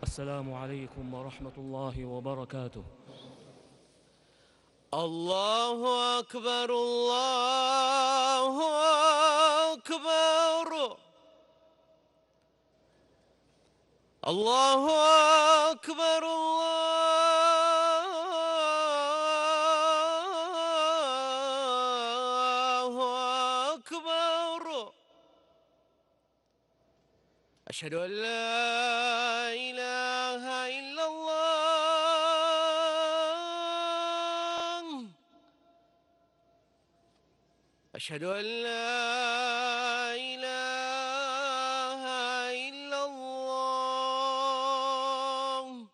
السلام عليكم ورحمة الله وبركاته. الله أكبر الله أكبر الله أكبر الله أكبر. أشهد أن لا إله إلا الله. أشهد أن لا إله إلا الله.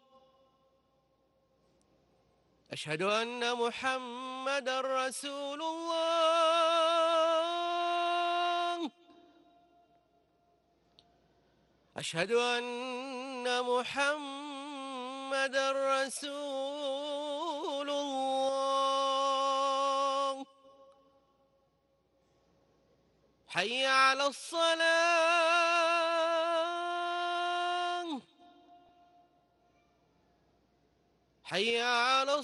أشهد أن محمدًا رسول الله. أشهد أن محمدًا رسول الله. حي على الصلاة. حي على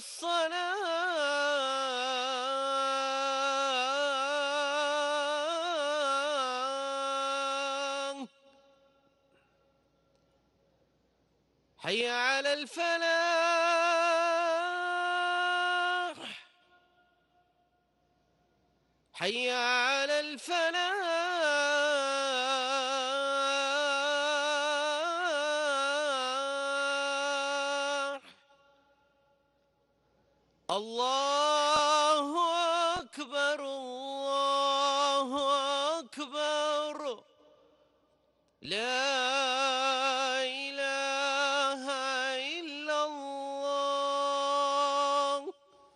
الصلاة. حي على الفلاح. حي على الفلاح. الله أكبر الله أكبر. لا إله إلا الله.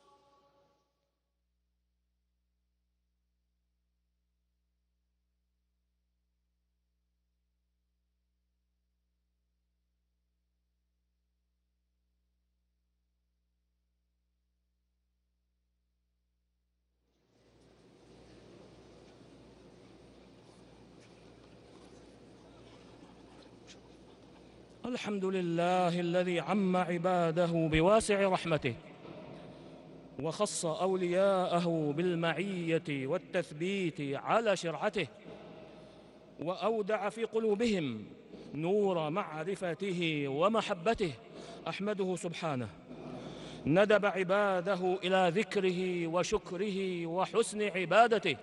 الحمد لله الذي عم عباده بواسع رحمته، وخص أولياءه بالمعية والتثبيت على شرعته، وأودع في قلوبهم نور معرفته ومحبته. أحمده سبحانه، ندب عباده إلى ذكره وشكره وحسن عبادته،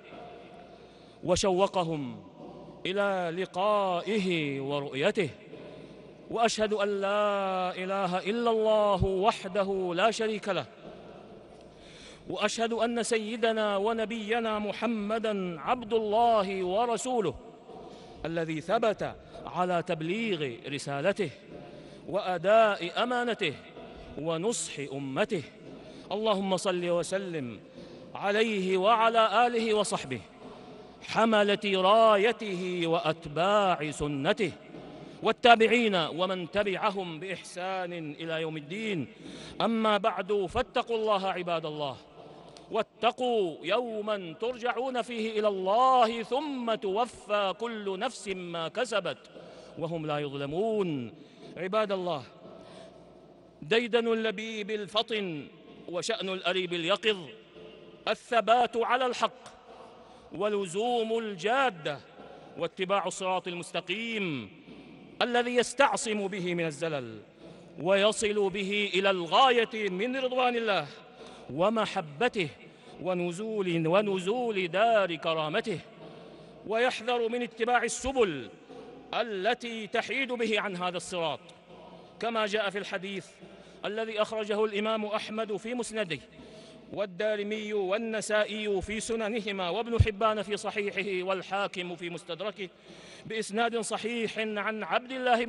وشوقهم إلى لقائه ورؤيته. وأشهد أن لا إله إلا الله وحده لا شريك له، وأشهد أن سيدنا ونبينا محمدًا عبد الله ورسوله، الذي ثبت على تبليغ رسالته وأداء أمانته ونصح أمته. اللهم صل وسلم عليه وعلى آله وصحبه حملة رايته وأتباع سنته، والتابعين ومن تبعهم بإحسان إلى يوم الدين. أما بعد، فاتقوا الله عباد الله، واتقوا يوما ترجعون فيه إلى الله ثم توفى كل نفس ما كسبت وهم لا يظلمون. عباد الله، ديدن اللبيب الفطن وشأن الأريب اليقظ الثبات على الحق، ولزوم الجادة، واتباع الصراط المستقيم الذي يستعصم به من الزلل ويصل به إلى الغاية من رضوان الله ومحبته ونزول دار كرامته، ويحذر من اتباع السبل التي تحيد به عن هذا الصراط، كما جاء في الحديث الذي أخرجه الإمام أحمد في مسنده، والدارمي والنسائي في سننهما، وابن حبان في صحيحه، والحاكم في مستدركه، بإسناد صحيح عن عبد الله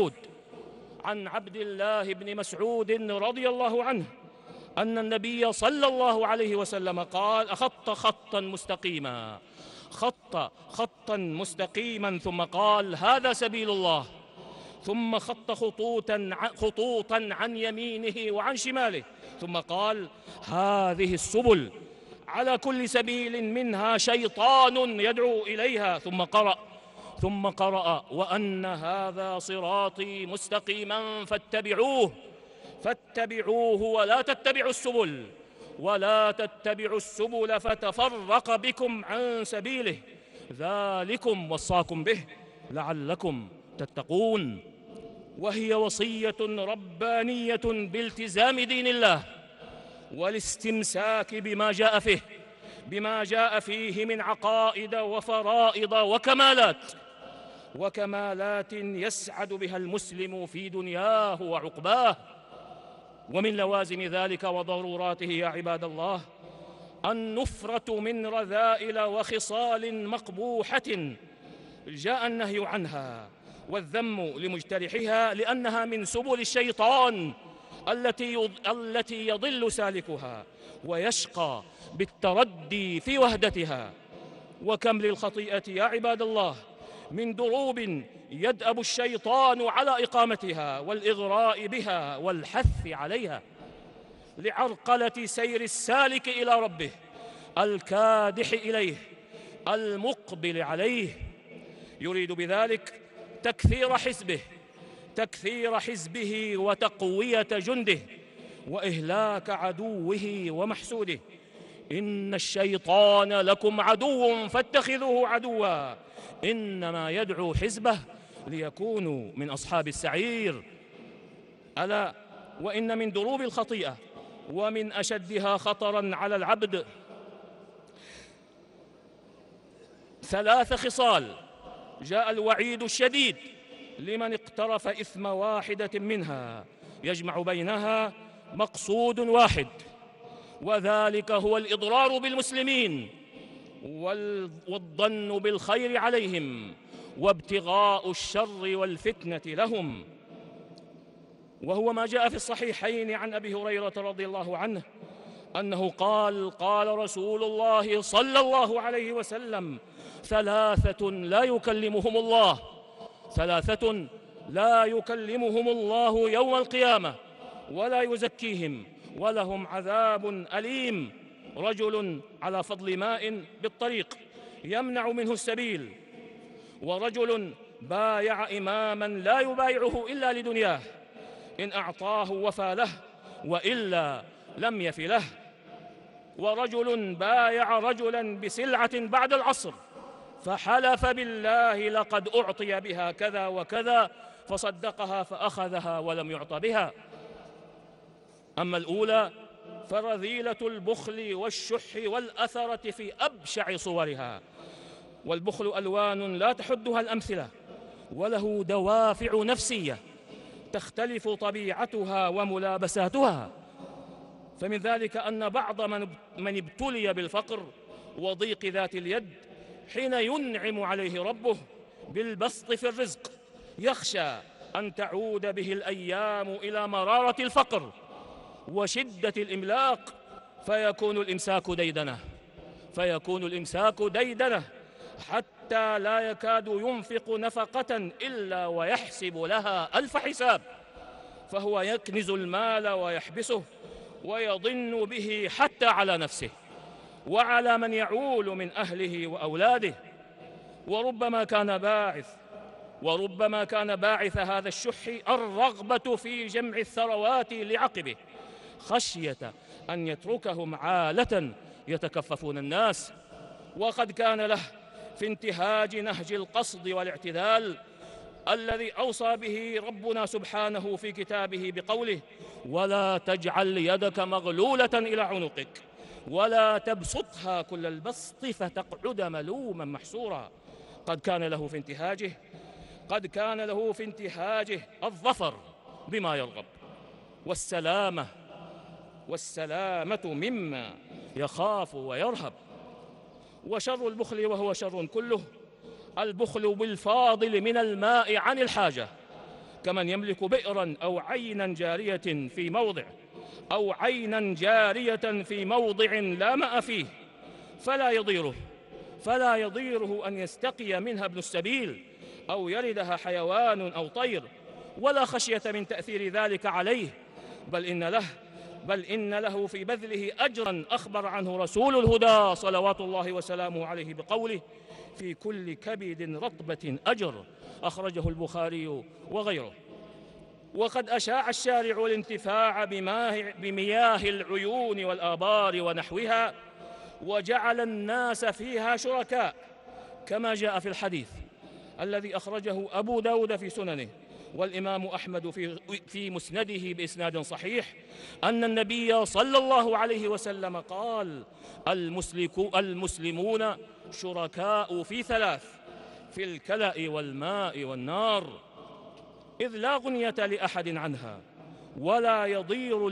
بن مسعود رضي الله عنه أن النبي صلى الله عليه وسلم قال: خط خطا مستقيما ثم قال: هذا سبيل الله، ثم خط خطوطا عن يمينه وعن شماله، ثم قال: هذه السبل على كل سبيل منها شيطان يدعو إليها، ثم قرأ: ثم قرأ: وأن هذا صراطي مستقيما فاتبعوه ولا تتبعوا السبل فتفرق بكم عن سبيله، ذلكم وصاكم به لعلكم تتقون. وهي وصية ربانية بالتزام دين الله والاستمساك بما جاء فيه من عقائد وفرائض وكمالات يسعد بها المسلم في دنياه وعقباه. ومن لوازم ذلك وضروراته يا عباد الله النفرة من رذائل وخصال مقبوحة جاء النهي عنها والذم لمجترحها، لأنها من سبل الشيطان التي يضل سالكها ويشقى بالتردي في وهدتها. وكم للخطيئة يا عباد الله من دروب يدأب الشيطان على إقامتها والإغراء بها والحث عليها لعرقلة سير السالك إلى ربه الكادح إليه المقبل عليه، يريد بذلك تكثير حزبه وتقوية جنده وإهلاك عدوه ومحسوده. إن الشيطان لكم عدو فاتخذوه عدوا إنما يدعو حزبه ليكونوا من أصحاب السعير. ألا وإن من دروب الخطيئة ومن أشدها خطراً على العبد 3 خصال جاء الوعيد الشديد لمن اقترف إثم واحدة منها يجمع بينها مقصود واحد، وذلك هو الإضرار بالمسلمين والظن بالخير عليهم وابتغاء الشر والفتنة لهم. وهو ما جاء في الصحيحين عن أبي هريرة رضي الله عنه أنه قال: قال رسول الله صلى الله عليه وسلم: 3 لا يكلمهم الله يوم القيامة ولا يزكيهم ولهم عذاب أليم: رجل على فضل ماء بالطريق يمنع منه السبيل، ورجل بايع إماما لا يبايعه إلا لدنياه، إن أعطاه وفى له وإلا لم يف له، ورجل بايع رجلا بسلعة بعد العصر فحلف بالله لقد أعطي بها كذا وكذا فصدقها فأخذها ولم يعط بها. أما الأولى فرذيلة البخل والشح والأثرة في أبشع صورها، والبخل ألوان لا تحدها الأمثلة، وله دوافع نفسية تختلف طبيعتها وملابساتها. فمن ذلك أن بعض من ابتلي بالفقر وضيق ذات اليد حين ينعم عليه ربه بالبسط في الرزق يخشى أن تعود به الأيام إلى مرارة الفقر وشدة الإملاق فيكون الإمساك ديدنة حتى لا يكاد ينفق نفقة إلا ويحسب لها 1000 حساب، فهو يكنز المال ويحبسه ويضن به حتى على نفسه وعلى من يعول من أهله وأولاده. وربما كان باعث هذا الشح الرغبة في جمع الثروات لعقبه خشية أن يتركهم عالة يتكففون الناس. وقد كان له في انتهاج نهج القصد والاعتدال الذي أوصى به ربنا سبحانه في كتابه بقوله: ولا تجعل يدك مغلولة إلى عنقك ولا تبسطها كل البسط فتقعد ملوما محسورا. قد كان له في انتهاجه الظفر بما يرغب والسلامة مما يخاف ويرهب. وشر البخل وهو شر كله البخل بالفاضل من الماء عن الحاجة، كمن يملك بئرا أو عينا جارية في موضع لا ماء فيه فلا يضيره أن يستقي منها ابن السبيل أو يردها حيوان أو طير، ولا خشية من تأثير ذلك عليه، بل إن له بل إن له في بذله أجرا أخبر عنه رسول الهدى صلوات الله وسلامه عليه بقوله: في كل كبد رطبة أجر، أخرجه البخاري وغيره. وقد أشاع الشارع الانتفاع بمياه العيون والآبار ونحوها، وجعل الناس فيها شركاء، كما جاء في الحديث الذي أخرجه أبو داود في سننه والإمام أحمد في مسنده بإسناد صحيح أن النبي صلى الله عليه وسلم قال: المسلمون شركاء في ثلاث: في الكلأ والماء والنار، إذ لا غنية لأحد عنها، ولا يضير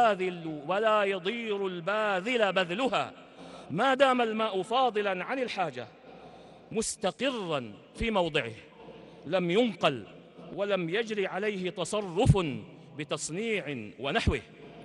الباذل بذلها ما دام الماء فاضلا عن الحاجة مستقرا في موضعه، لم ينقل ولم يجري عليه تصرف بتصنيع ونحوه.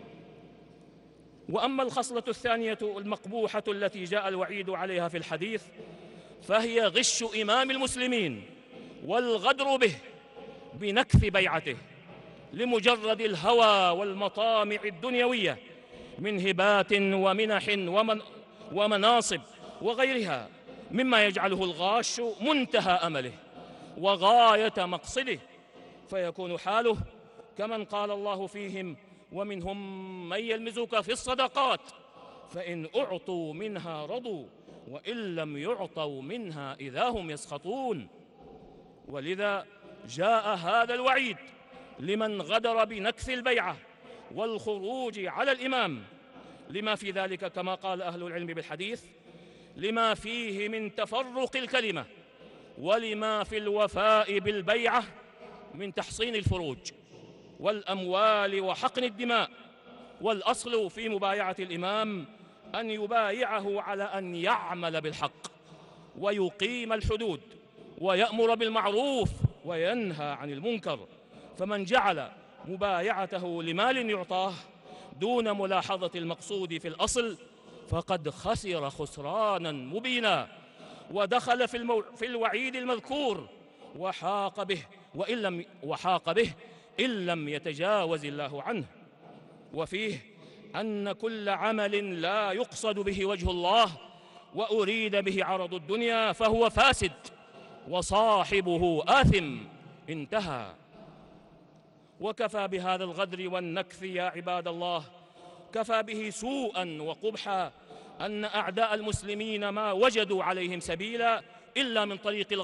وأما الخصلة الثانية المقبوحة التي جاء الوعيد عليها في الحديث، فهي غش إمام المسلمين والغدر به بنكث بيعته لمجرد الهوى والمطامع الدنيوية من هبات ومنح ومناصب وغيرها، مما يجعله الغاش منتهى أمله وغاية مقصده، فيكون حاله كمن قال الله فيهم: ومنهم من يلمزك في الصدقات فإن أعطوا منها رضوا وإن لم يعطوا منها إذا هم يسخطون. ولذا جاء هذا الوعيد لمن غدر بنكث البيعة والخروج على الإمام، لما في ذلك كما قال أهل العلم بالحديث: لما فيه من تفرق الكلمة، ولما في الوفاء بالبيعة من تحصين الفروج والأموال وحقن الدماء. والأصل في مبايعة الإمام أن يبايعه على أن يعمل بالحق ويقيم الحدود ويأمر بالمعروف وينهى عن المنكر. فمن جعل مبايعته لمال يعطاه دون ملاحظة المقصود في الأصل فقد خسر خسرانا مبينا، ودخل في الوعيد المذكور وحاق به إن لم يتجاوز الله عنه. وفيه أن كل عمل لا يقصد به وجه الله وأريد به عرض الدنيا فهو فاسد وصاحبه آثم. انتهى. وكفى بهذا الغدر والنكث يا عباد الله، كفى به سوءا وقبحا أن أعداء المسلمين ما وجدوا عليهم سبيلا إلا من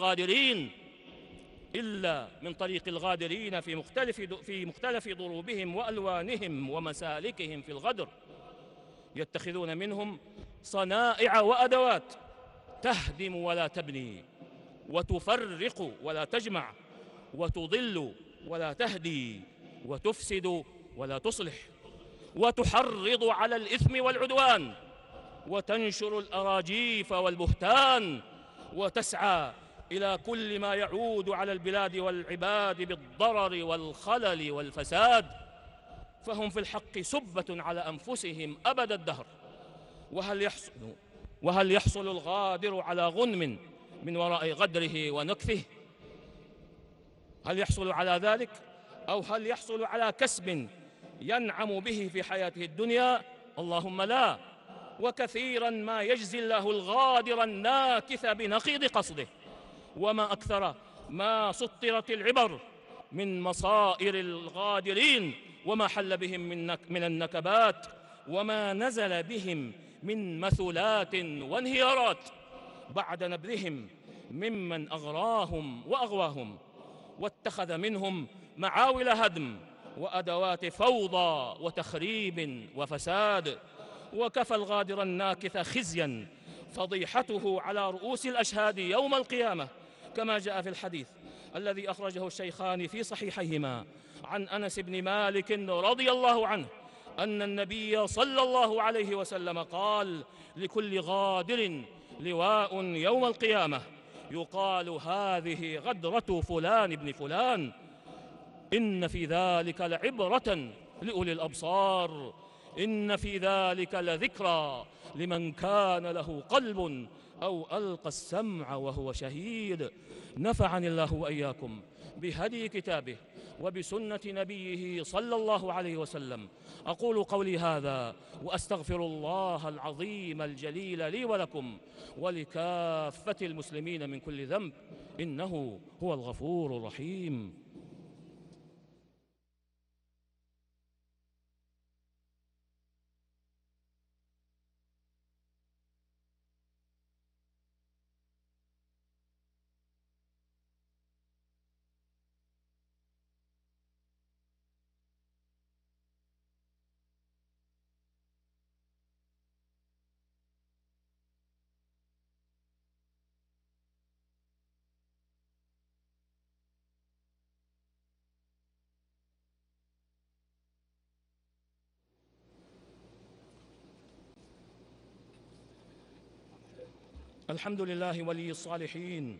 طريق الغادرين في مختلف ضروبهم وألوانهم ومسالكهم في الغدر، يتخذون منهم صنائع وأدوات تهدم ولا تبني، وتفرق ولا تجمع، وتضل ولا تهدي، وتفسد ولا تصلح، وتحرض على الإثم والعدوان، وتنشر الأراجيف والبهتان، وتسعى إلى كل ما يعود على البلاد والعباد بالضرر والخلل والفساد. فهم في الحق سبة على أنفسهم أبد الدهر. وهل يحصل الغادر على غنم من وراء غدره ونكثه؟ هل يحصل على ذلك؟ أو هل يحصل على كسب ينعم به في حياته الدنيا؟ اللهم لا. وكثيرا ما يجزي الله الغادر الناكث بنقيض قصده. وما أكثر ما سطرت العبر من مصائر الغادرين وما حل بهم من النكبات، وما نزل بهم من مثلات وانهيارات بعد نبذهم ممن أغراهم وأغواهم، واتخذ منهم معاول هدم وأدوات فوضى وتخريب وفساد. وكفى الغادر الناكث خزيا فضيحته على رؤوس الأشهاد يوم القيامة، كما جاء في الحديث الذي أخرجه الشيخان في صحيحيهما عن أنس بن مالك رضي الله عنه أن النبي صلى الله عليه وسلم قال: لكل غادر لواء يوم القيامة يقال هذه غدرة فلان بن فلان، إن في ذلك لعبرة لأولي الأبصار، إن في ذلك لذكرى لمن كان له قلب أو ألقى السمع وهو شهيد. نفعني الله وإياكم بهدي كتابه وبسنة نبيه صلى الله عليه وسلم. أقول قولي هذا وأستغفر الله العظيم الجليل لي ولكم ولكافة المسلمين من كل ذنب، إنه هو الغفور الرحيم. الحمد لله ولي الصالحين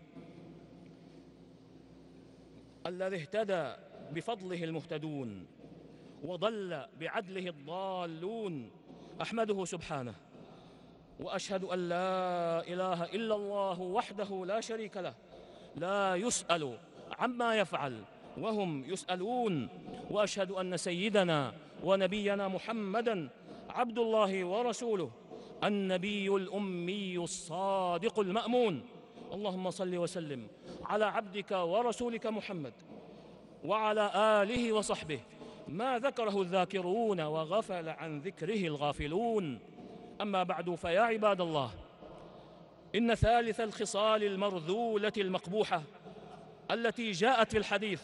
الذي اهتدى بفضله المهتدون وضل بعدله الضالون. أحمده سبحانه وأشهد أن لا إله إلا الله وحده لا شريك له، لا يسأل عما يفعل وهم يسألون. وأشهد أن سيدنا ونبينا محمدًا عبد الله ورسوله، النبي الأمي الصادق المأمون. اللهم صل وسلم على عبدك ورسولك محمد وعلى آله وصحبه ما ذكره الذاكرون وغفل عن ذكره الغافلون. أما بعد، فيا عباد الله، إن ثالث الخصال المرذولة المقبوحة التي جاءت في الحديث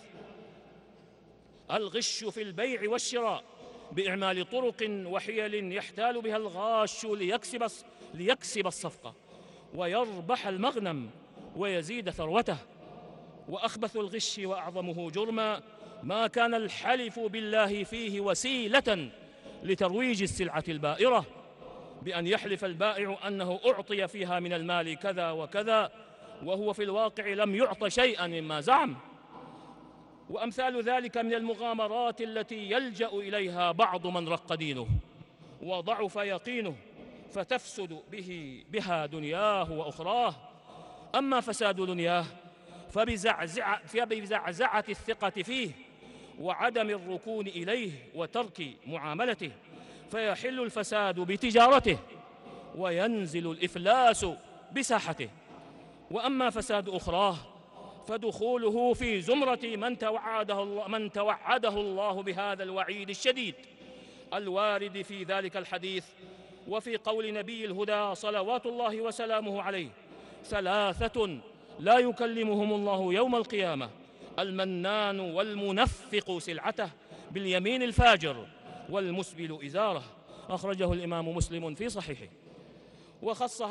الغش في البيع والشراء بإعمال طرق وحيل يحتال بها الغاش ليكسب الصفقة ويربح المغنم ويزيد ثروته. وأخبث الغش وأعظمه جرما ما كان الحلف بالله فيه وسيلة لترويج السلعة البائرة، بأن يحلف البائع أنه أعطي فيها من المال كذا وكذا وهو في الواقع لم يعط شيئا مما زعم. وأمثال ذلك من المغامرات التي يلجأ إليها بعض من رق دينه وضعف يقينه فتفسد بها دنياه وأخراه. أما فساد دنياه فبزعزعة الثقة فيه وعدم الركون إليه وترك معاملته، فيحل الفساد بتجارته وينزل الإفلاس بساحته. وأما فساد أخراه فدخوله في زمرة من توعده الله بهذا الوعيد الشديد الوارد في ذلك الحديث وفي قول نبي الهدى صلوات الله وسلامه عليه: ثلاثة لا يكلمهم الله يوم القيامة: المنان والمنفق سلعته باليمين الفاجر والمسبل إزاره. أخرجه الإمام مسلم في صحيحه. وخص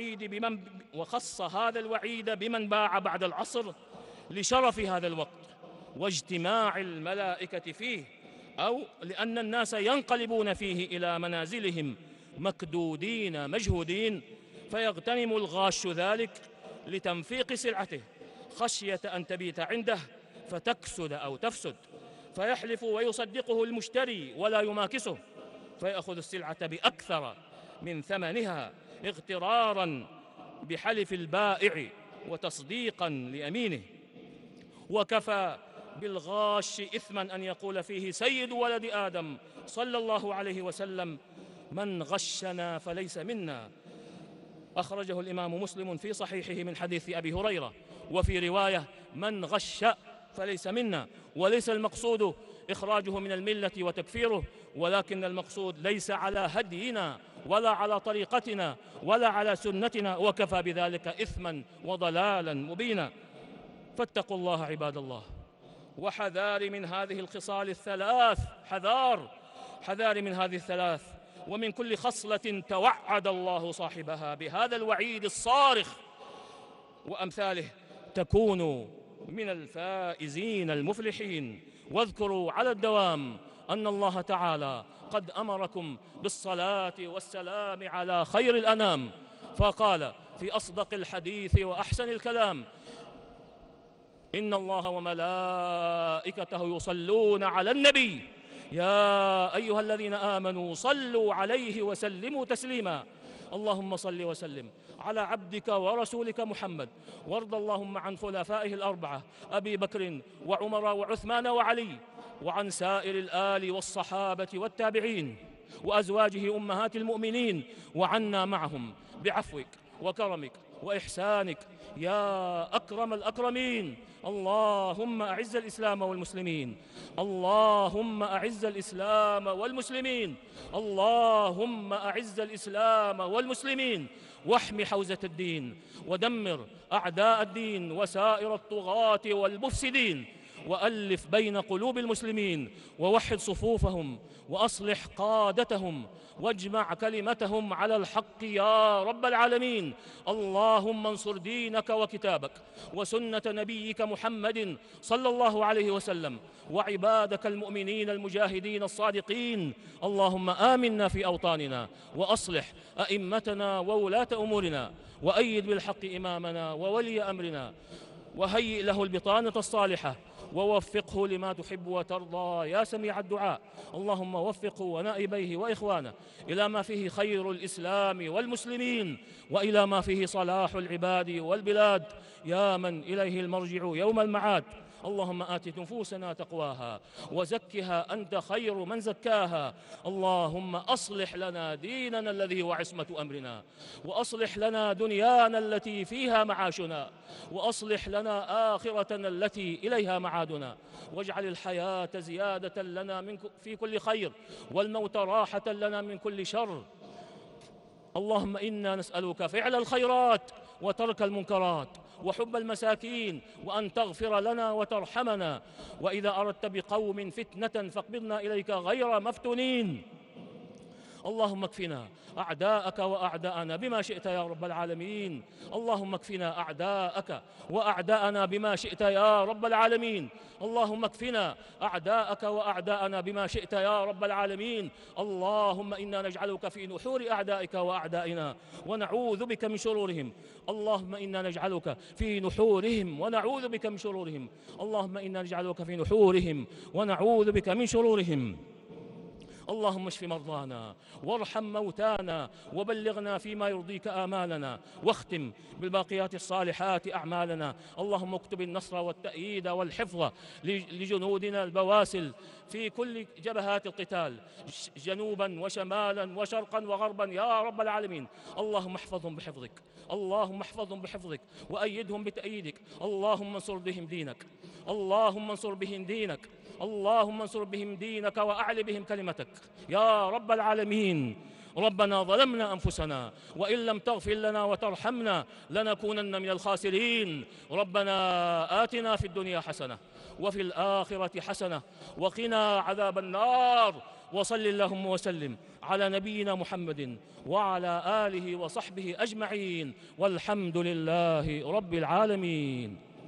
هذا الوعيد بمن باع بعد العصر لشرف هذا الوقت واجتماع الملائكة فيه، أو لأن الناس ينقلبون فيه إلى منازلهم مكدودين مجهودين، فيغتنم الغاش ذلك لتنفيق سلعته خشية أن تبيت عنده فتكسد أو تفسد، فيحلف ويصدقه المشتري ولا يماكسه، فيأخذ السلعة بأكثر من ثمنها اغتراراً بحلف البائع وتصديقاً لأمينه. وكفى بالغاش إثماً أن يقول فيه سيد ولد آدم صلى الله عليه وسلم: من غشنا فليس منا. أخرجه الإمام مسلم في صحيحه من حديث أبي هريرة. وفي رواية: من غش فليس منا. وليس المقصود إخراجه من الملة وتكفيره، ولكن المقصود ليس على هدينا ولا على طريقتنا ولا على سنتنا، وكفى بذلك إثما وضلالا مبينا. فاتقوا الله عباد الله، وحذار من هذه الخصال الثلاث، حذار من هذه الثلاث ومن كل خصلة توعد الله صاحبها بهذا الوعيد الصارخ وأمثاله تكونوا من الفائزين المفلحين. واذكروا على الدوام أن الله تعالى قد أمركم بالصلاة والسلام على خير الأنام، فقال في أصدق الحديث وأحسن الكلام: إن الله وملائكته يصلون على النبي يا أيها الذين آمنوا صلوا عليه وسلموا تسليما. اللهم صل وسلم على عبدك ورسولك محمد، وارض اللهم عن خلفائه الأربعة أبي بكر وعمر وعثمان وعلي، وعن سائر الآل والصحابة والتابعين وأزواجه أمهات المؤمنين، وعنا معهم بعفوك وكرمك وإحسانك يا أكرم الأكرمين. اللهم أعز الإسلام والمسلمين، اللهم أعز الإسلام والمسلمين، اللهم أعز الإسلام والمسلمين، واحم حوزة الدين، ودمر أعداء الدين وسائر الطغاة والمفسدين، وألف بين قلوب المسلمين، ووحد صفوفهم، وأصلح قادتهم، واجمع كلمتهم على الحق يا رب العالمين. اللهم انصر دينك وكتابك وسنة نبيك محمد صلى الله عليه وسلم، وعبادك المؤمنين المجاهدين الصادقين. اللهم آمنا في أوطاننا، وأصلح أئمتنا وولاة أمورنا، وأيد بالحق إمامنا وولي أمرنا، وهيئ له البطانة الصالحة، ووفقه لما تحب وترضى يا سميع الدعاء. اللهم وفقه ونائبيه وإخوانه إلى ما فيه خير الإسلام والمسلمين، وإلى ما فيه صلاح العباد والبلاد، يا من إليه المرجع يوم المعاد. اللهم آت نفوسنا تقواها وزكها أنت خير من زكاها. اللهم أصلح لنا ديننا الذي هو عصمة أمرنا، وأصلح لنا دنيانا التي فيها معاشنا، وأصلح لنا آخرتنا التي إليها معادنا، واجعل الحياة زيادة لنا في كل خير، والموت راحة لنا من كل شر. اللهم إنا نسألك فعل الخيرات وترك المنكرات وحب المساكين، وأن تغفر لنا وترحمنا، وإذا أردت بقوم فتنة فاقبضنا إليك غير مفتونين. اللهم اكفنا أعداءك وأعداءنا بما شئت يا رب العالمين. اللهم اكفنا أعداءك وأعداءنا بما شئت يا رب العالمين. اللهم اكفنا أعداءك وأعداءنا بما شئت يا رب العالمين. اللهم إنا نجعلك في نحور أعدائك وأعدائنا ونعوذ بك من شرورهم. اللهم إنا نجعلك في نحورهم ونعوذ بك من شرورهم. اللهم إنا نجعلك في نحورهم ونعوذ بك من شرورهم. اللهم اشف مرضانا وارحم موتانا، وبلغنا فيما يرضيك آمالنا، واختم بالباقيات الصالحات أعمالنا. اللهم اكتب النصر والتأييد والحفظ لجنودنا البواسل في كل جبهات القتال، جنوبا وشمالا وشرقا وغربا يا رب العالمين. اللهم احفظهم بحفظك، اللهم احفظهم بحفظك، وأيدهم بتأييدك. اللهم انصر بهم دينك، اللهم انصر بهم دينك، اللهم انصر بهم دينك وأعل بهم كلمتك يا رب العالمين. ربنا ظلمنا أنفسنا وإن لم تغفر لنا وترحمنا لنكونن من الخاسرين. ربنا آتنا في الدنيا حسنة وفي الآخرة حسنة وقنا عذاب النار. وصل اللهم وسلم على نبينا محمد وعلى آله وصحبه أجمعين، والحمد لله رب العالمين.